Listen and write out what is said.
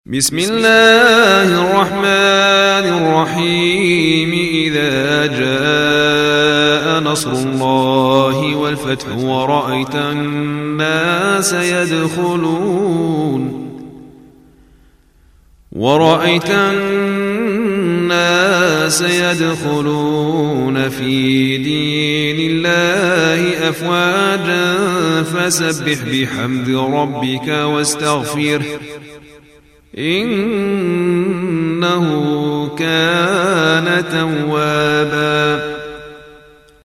بسم الله الرحمن الرحيم. إذا جاء نصر الله والفتح ورأيت الناس يدخلون في دين الله أفواجا فسبح بحمد ربك واستغفره إنه كان توابا.